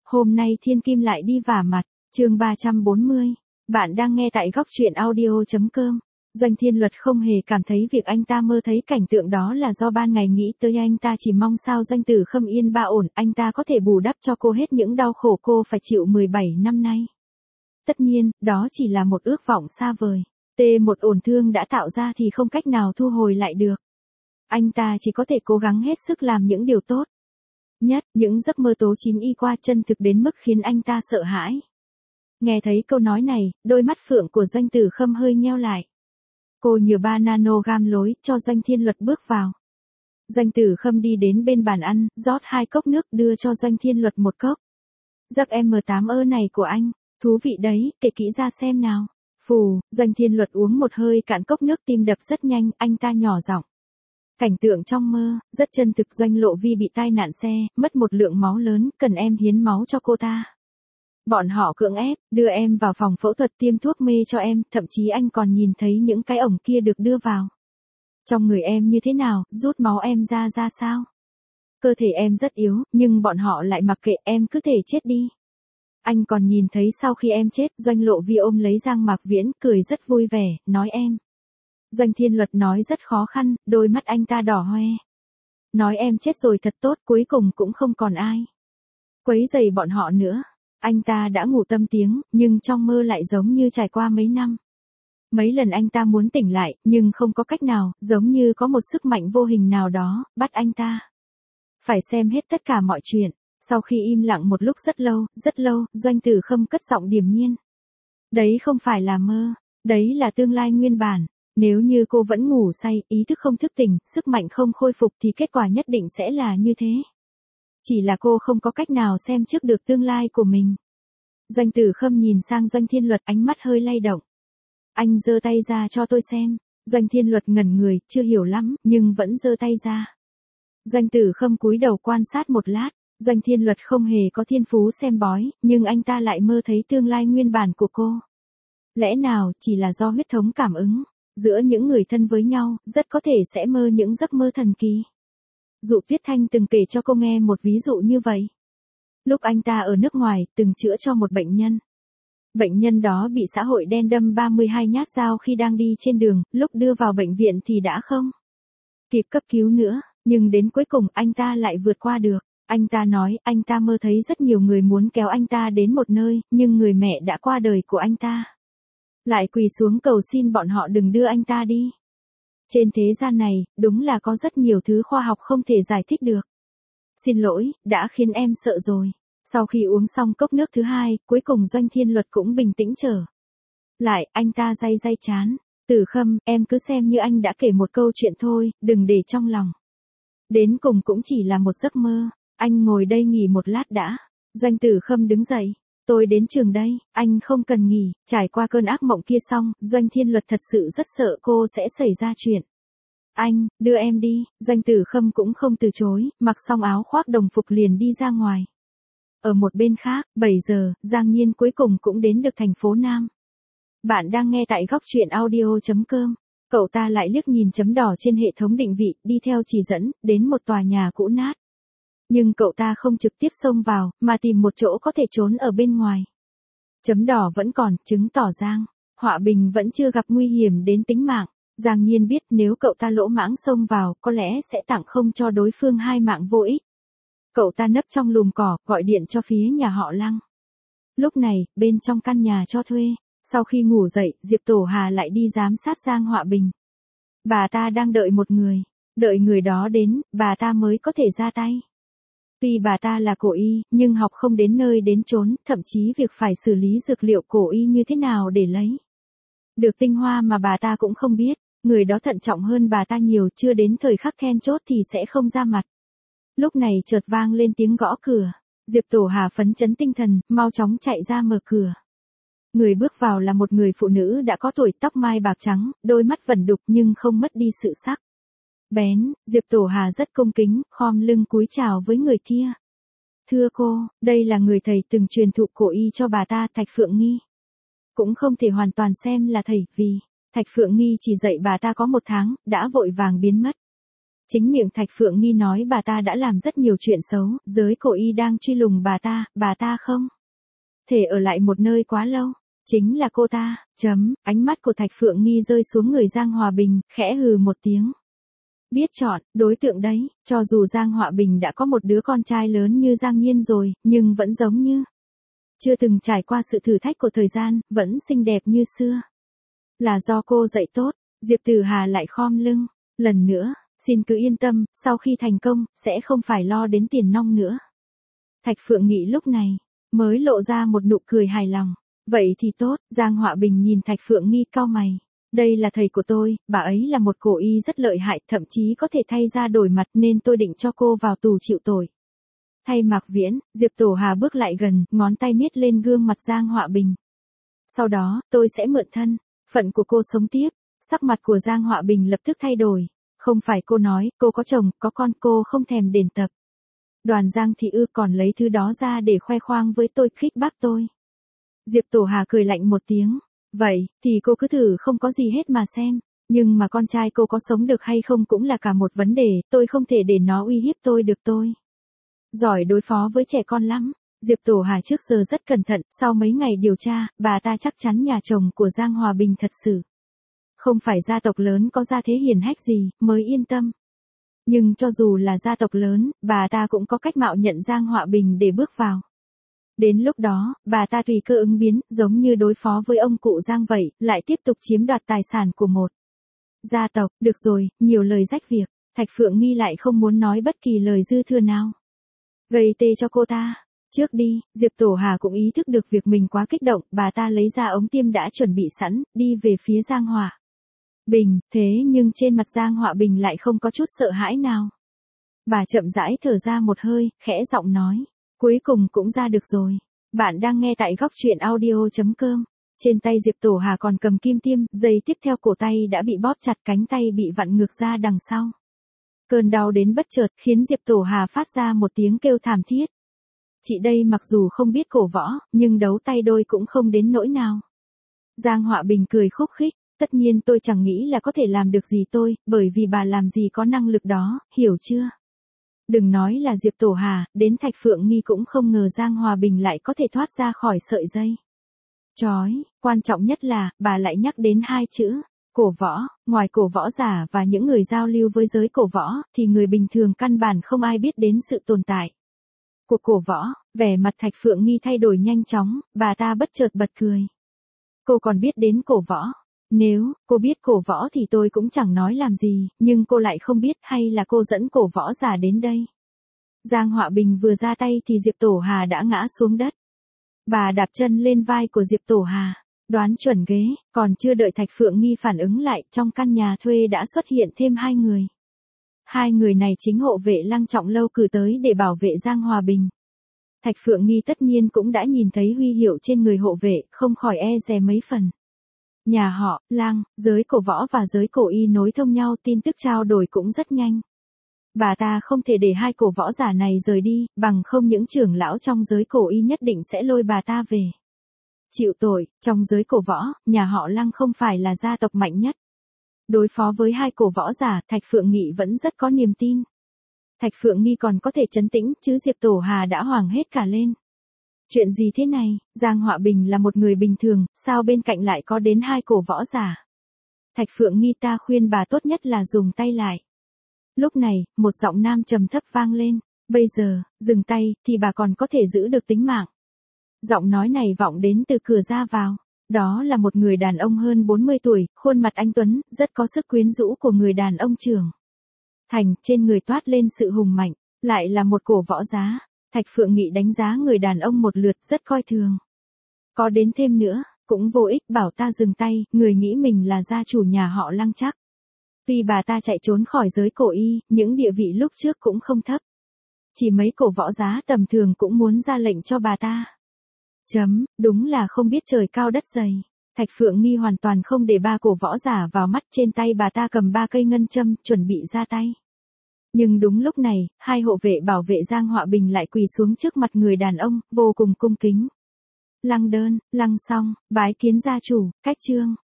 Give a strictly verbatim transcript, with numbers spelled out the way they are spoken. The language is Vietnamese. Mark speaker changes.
Speaker 1: Hôm nay thiên kim lại đi vả mặt, chương ba trăm bốn mươi. Bạn đang nghe tại góc truyện audio.com. Doanh Thiên Luật không hề cảm thấy việc anh ta mơ thấy cảnh tượng đó là do ban ngày nghĩ tới, anh ta chỉ mong sao Doanh Tử Khâm yên ba ổn, anh ta có thể bù đắp cho cô hết những đau khổ cô phải chịu mười bảy năm nay. Tất nhiên, đó chỉ là một ước vọng xa vời. T một ổn thương đã tạo ra thì không cách nào thu hồi lại được. Anh ta chỉ có thể cố gắng hết sức làm những điều tốt nhất, những giấc mơ tố chín y qua chân thực đến mức khiến anh ta sợ hãi. Nghe thấy câu nói này, đôi mắt phượng của Doanh Tử Khâm hơi nheo lại. Cô nhờ ba nanogram lối cho Doanh Thiên Luật bước vào. Doanh Tử Khâm đi đến bên bàn ăn, rót hai cốc nước đưa cho Doanh Thiên Luật một cốc. Giấc em tám ơ này của anh, thú vị đấy, kể kỹ ra xem nào. Phù, Doanh Thiên Luật uống một hơi cạn cốc nước, tim đập rất nhanh, anh ta nhỏ giọng. Cảnh tượng trong mơ, rất chân thực. Doanh Lộ Vi bị tai nạn xe, mất một lượng máu lớn, cần em hiến máu cho cô ta. Bọn họ cưỡng ép, đưa em vào phòng phẫu thuật tiêm thuốc mê cho em, thậm chí anh còn nhìn thấy những cái ổng kia được đưa vào. Trong người em như thế nào, rút máu em ra ra sao? Cơ thể em rất yếu, nhưng bọn họ lại mặc kệ, em cứ thể chết đi. Anh còn nhìn thấy sau khi em chết, Doanh Lộ Vi ôm lấy Giang Mạc Viễn, cười rất vui vẻ, nói em. Doanh Thiên Luật nói rất khó khăn, đôi mắt anh ta đỏ hoe. Nói em chết rồi thật tốt, cuối cùng cũng không còn ai quấy rầy bọn họ nữa. Anh ta đã ngủ tâm tiếng, nhưng trong mơ lại giống như trải qua mấy năm. Mấy lần anh ta muốn tỉnh lại, nhưng không có cách nào, giống như có một sức mạnh vô hình nào đó, bắt anh ta phải xem hết tất cả mọi chuyện. Sau khi im lặng một lúc rất lâu, rất lâu, Doanh Tử Khâm cất giọng điềm nhiên. Đấy không phải là mơ, đấy là tương lai nguyên bản. Nếu như cô vẫn ngủ say, ý thức không thức tỉnh, sức mạnh không khôi phục thì kết quả nhất định sẽ là như thế. Chỉ là cô không có cách nào xem trước được tương lai của mình. Doanh Tử Khâm nhìn sang Doanh Thiên Luật, ánh mắt hơi lay động. Anh giơ tay ra cho tôi xem. Doanh Thiên Luật ngẩn người, chưa hiểu lắm, nhưng vẫn giơ tay ra. Doanh Tử Khâm cúi đầu quan sát một lát. Doanh Thiên Luật không hề có thiên phú xem bói, nhưng anh ta lại mơ thấy tương lai nguyên bản của cô. Lẽ nào chỉ là do huyết thống cảm ứng? Giữa những người thân với nhau, rất có thể sẽ mơ những giấc mơ thần kỳ. Dụ Tuyết Thanh từng kể cho cô nghe một ví dụ như vậy. Lúc anh ta ở nước ngoài, từng chữa cho một bệnh nhân. Bệnh nhân đó bị xã hội đen đâm ba mươi hai nhát dao khi đang đi trên đường, lúc đưa vào bệnh viện thì đã không kịp cấp cứu nữa, nhưng đến cuối cùng anh ta lại vượt qua được. Anh ta nói, anh ta mơ thấy rất nhiều người muốn kéo anh ta đến một nơi, nhưng người mẹ đã qua đời của anh ta lại quỳ xuống cầu xin bọn họ đừng đưa anh ta đi. Trên thế gian này, đúng là có rất nhiều thứ khoa học không thể giải thích được. Xin lỗi, đã khiến em sợ rồi. Sau khi uống xong cốc nước thứ hai, cuối cùng Doanh Thiên Luật cũng bình tĩnh trở lại, anh ta day day chán. Tử Khâm, em cứ xem như anh đã kể một câu chuyện thôi, đừng để trong lòng. Đến cùng cũng chỉ là một giấc mơ. Anh ngồi đây nghỉ một lát đã. Doanh Tử Khâm đứng dậy. Tôi đến trường đây, anh không cần nghỉ. Trải qua cơn ác mộng kia xong, Doanh Thiên Luật thật sự rất sợ cô sẽ xảy ra chuyện. Anh, đưa em đi. Doanh Tử Khâm cũng không từ chối, mặc xong áo khoác đồng phục liền đi ra ngoài. Ở một bên khác, bảy giờ, Giang Nhiên cuối cùng cũng đến được thành phố Nam. Bạn đang nghe tại góc truyện audio.com. Cậu ta lại liếc nhìn chấm đỏ trên hệ thống định vị, đi theo chỉ dẫn, đến một tòa nhà cũ nát. Nhưng cậu ta không trực tiếp xông vào, mà tìm một chỗ có thể trốn ở bên ngoài. Chấm đỏ vẫn còn, chứng tỏ Giang Họa Bình vẫn chưa gặp nguy hiểm đến tính mạng. Giang Nhiên biết nếu cậu ta lỗ mãng xông vào, có lẽ sẽ tặng không cho đối phương hai mạng vô ích. Cậu ta nấp trong lùm cỏ, gọi điện cho phía nhà họ Lăng. Lúc này, bên trong căn nhà cho thuê, sau khi ngủ dậy, Diệp Tổ Hà lại đi giám sát Giang Họa Bình. Bà ta đang đợi một người, đợi người đó đến, bà ta mới có thể ra tay. Tuy bà ta là cổ y, nhưng học không đến nơi đến chốn, thậm chí việc phải xử lý dược liệu cổ y như thế nào để lấy được tinh hoa mà bà ta cũng không biết. Người đó thận trọng hơn bà ta nhiều, chưa đến thời khắc then chốt thì sẽ không ra mặt. Lúc này chợt vang lên tiếng gõ cửa. Diệp Tổ Hà phấn chấn tinh thần, mau chóng chạy ra mở cửa. Người bước vào là một người phụ nữ đã có tuổi, tóc mai bạc trắng, đôi mắt vẩn đục nhưng không mất đi sự sắc bén. Diệp Tổ Hà rất cung kính, khom lưng cúi chào với người kia. Thưa cô, đây là người thầy từng truyền thụ cổ y cho bà ta, Thạch Phượng Nghi. Cũng không thể hoàn toàn xem là thầy, vì Thạch Phượng Nghi chỉ dạy bà ta có một tháng, đã vội vàng biến mất. Chính miệng Thạch Phượng Nghi nói bà ta đã làm rất nhiều chuyện xấu, giới cổ y đang truy lùng bà ta, bà ta không thể ở lại một nơi quá lâu. Chính là cô ta, chấm, ánh mắt của Thạch Phượng Nghi rơi xuống người Giang Hòa Bình, khẽ hừ một tiếng. Biết chọn, đối tượng đấy, cho dù Giang Hòa Bình đã có một đứa con trai lớn như Giang Nhiên rồi, nhưng vẫn giống như chưa từng trải qua sự thử thách của thời gian, vẫn xinh đẹp như xưa. Là do cô dạy tốt, Diệp Tử Hà lại khom lưng. Lần nữa, xin cứ yên tâm, sau khi thành công, sẽ không phải lo đến tiền nong nữa. Thạch Phượng Nghị lúc này, mới lộ ra một nụ cười hài lòng. Vậy thì tốt, Giang Họa Bình nhìn Thạch Phượng Nghi cau mày. Đây là thầy của tôi, bà ấy là một cổ y rất lợi hại, thậm chí có thể thay ra đổi mặt nên tôi định cho cô vào tù chịu tội. Thay Mạc Viễn, Diệp Tổ Hà bước lại gần, ngón tay miết lên gương mặt Giang Họa Bình. Sau đó, tôi sẽ mượn thân phận của cô sống tiếp. Sắc mặt của Giang Họa Bình lập tức thay đổi. Không phải cô nói, cô có chồng, có con, cô không thèm đền tập. Đoàn Giang Thị Ư còn lấy thứ đó ra để khoe khoang với tôi, khích bác tôi. Diệp Tổ Hà cười lạnh một tiếng. Vậy, thì cô cứ thử không có gì hết mà xem. Nhưng mà con trai cô có sống được hay không cũng là cả một vấn đề, tôi không thể để nó uy hiếp tôi được tôi. Giỏi đối phó với trẻ con lắm. Diệp Tổ Hà trước giờ rất cẩn thận, sau mấy ngày điều tra, bà ta chắc chắn nhà chồng của Giang Hòa Bình thật sự không phải gia tộc lớn có gia thế hiển hách gì, mới yên tâm. Nhưng cho dù là gia tộc lớn, bà ta cũng có cách mạo nhận Giang Họa Bình để bước vào. Đến lúc đó, bà ta tùy cơ ứng biến, giống như đối phó với ông cụ Giang vậy, lại tiếp tục chiếm đoạt tài sản của một gia tộc. Được rồi, nhiều lời rách việc, Thạch Phượng Nghi lại không muốn nói bất kỳ lời dư thừa nào. Gây tê cho cô ta. Trước đi, Diệp Tổ Hà cũng ý thức được việc mình quá kích động, bà ta lấy ra ống tiêm đã chuẩn bị sẵn, đi về phía Giang Họa Bình, thế nhưng trên mặt Giang Họa Bình lại không có chút sợ hãi nào. Bà chậm rãi thở ra một hơi, khẽ giọng nói, cuối cùng cũng ra được rồi. Bạn đang nghe tại góc truyện audio.com. Trên tay Diệp Tổ Hà còn cầm kim tiêm, giây tiếp theo cổ tay đã bị bóp chặt, cánh tay bị vặn ngược ra đằng sau. Cơn đau đến bất chợt khiến Diệp Tổ Hà phát ra một tiếng kêu thảm thiết. Chị đây mặc dù không biết cổ võ, nhưng đấu tay đôi cũng không đến nỗi nào. Giang Họa Bình cười khúc khích, tất nhiên tôi chẳng nghĩ là có thể làm được gì tôi, bởi vì bà làm gì có năng lực đó, hiểu chưa? Đừng nói là Diệp Tổ Hà, đến Thạch Phượng Nghi cũng không ngờ Giang Hòa Bình lại có thể thoát ra khỏi sợi dây. Chói, quan trọng nhất là, bà lại nhắc đến hai chữ, cổ võ. Ngoài cổ võ giả và những người giao lưu với giới cổ võ, thì người bình thường căn bản không ai biết đến sự tồn tại của cổ võ. Vẻ mặt Thạch Phượng Nghi thay đổi nhanh chóng, bà ta bất chợt bật cười. Cô còn biết đến cổ võ? Nếu cô biết cổ võ thì tôi cũng chẳng nói làm gì, nhưng cô lại không biết, hay là cô dẫn cổ võ giả đến đây? Giang Họa Bình vừa ra tay thì Diệp Tổ Hà đã ngã xuống đất. Bà đạp chân lên vai của Diệp Tổ Hà, đoán chuẩn ghế, còn chưa đợi Thạch Phượng Nghi phản ứng lại, trong căn nhà thuê đã xuất hiện thêm hai người. Hai người này chính hộ vệ Lăng Trọng Lâu cử tới để bảo vệ Giang Hòa Bình. Thạch Phượng Nghi tất nhiên cũng đã nhìn thấy huy hiệu trên người hộ vệ, không khỏi e dè mấy phần. Nhà họ, Lăng, giới cổ võ và giới cổ y nối thông nhau, tin tức trao đổi cũng rất nhanh. Bà ta không thể để hai cổ võ giả này rời đi, bằng không những trưởng lão trong giới cổ y nhất định sẽ lôi bà ta về chịu tội. Trong giới cổ võ, nhà họ Lăng không phải là gia tộc mạnh nhất. Đối phó với hai cổ võ giả, Thạch Phượng Nghị vẫn rất có niềm tin. Thạch Phượng Nghi còn có thể trấn tĩnh, chứ Diệp Tổ Hà đã hoảng hết cả lên. Chuyện gì thế này, Giang Họa Bình là một người bình thường, sao bên cạnh lại có đến hai cổ võ giả? Thạch Phượng Nghi, ta khuyên bà tốt nhất là dùng tay lại. Lúc này, một giọng nam trầm thấp vang lên, bây giờ, dừng tay, thì bà còn có thể giữ được tính mạng. Giọng nói này vọng đến từ cửa ra vào. Đó là một người đàn ông hơn bốn mươi tuổi, khuôn mặt anh tuấn, rất có sức quyến rũ của người đàn ông trưởng thành, trên người toát lên sự hùng mạnh, lại là một cổ võ giá. Thạch Phượng Nghị đánh giá người đàn ông một lượt, rất coi thường. Có đến thêm nữa, cũng vô ích, bảo ta dừng tay, người nghĩ mình là gia chủ nhà họ Lăng chắc. Vì bà ta chạy trốn khỏi giới cổ y, những địa vị lúc trước cũng không thấp. Chỉ mấy cổ võ giá tầm thường cũng muốn ra lệnh cho bà ta. Chấm, đúng là không biết trời cao đất dày. Thạch Phượng Nghi hoàn toàn không để ba cổ võ giả vào mắt, trên tay bà ta cầm ba cây ngân châm, chuẩn bị ra tay. Nhưng đúng lúc này, hai hộ vệ bảo vệ Giang Họa Bình lại quỳ xuống trước mặt người đàn ông, vô cùng cung kính. Lăng đơn, lăng song, bái kiến gia chủ, cách trương.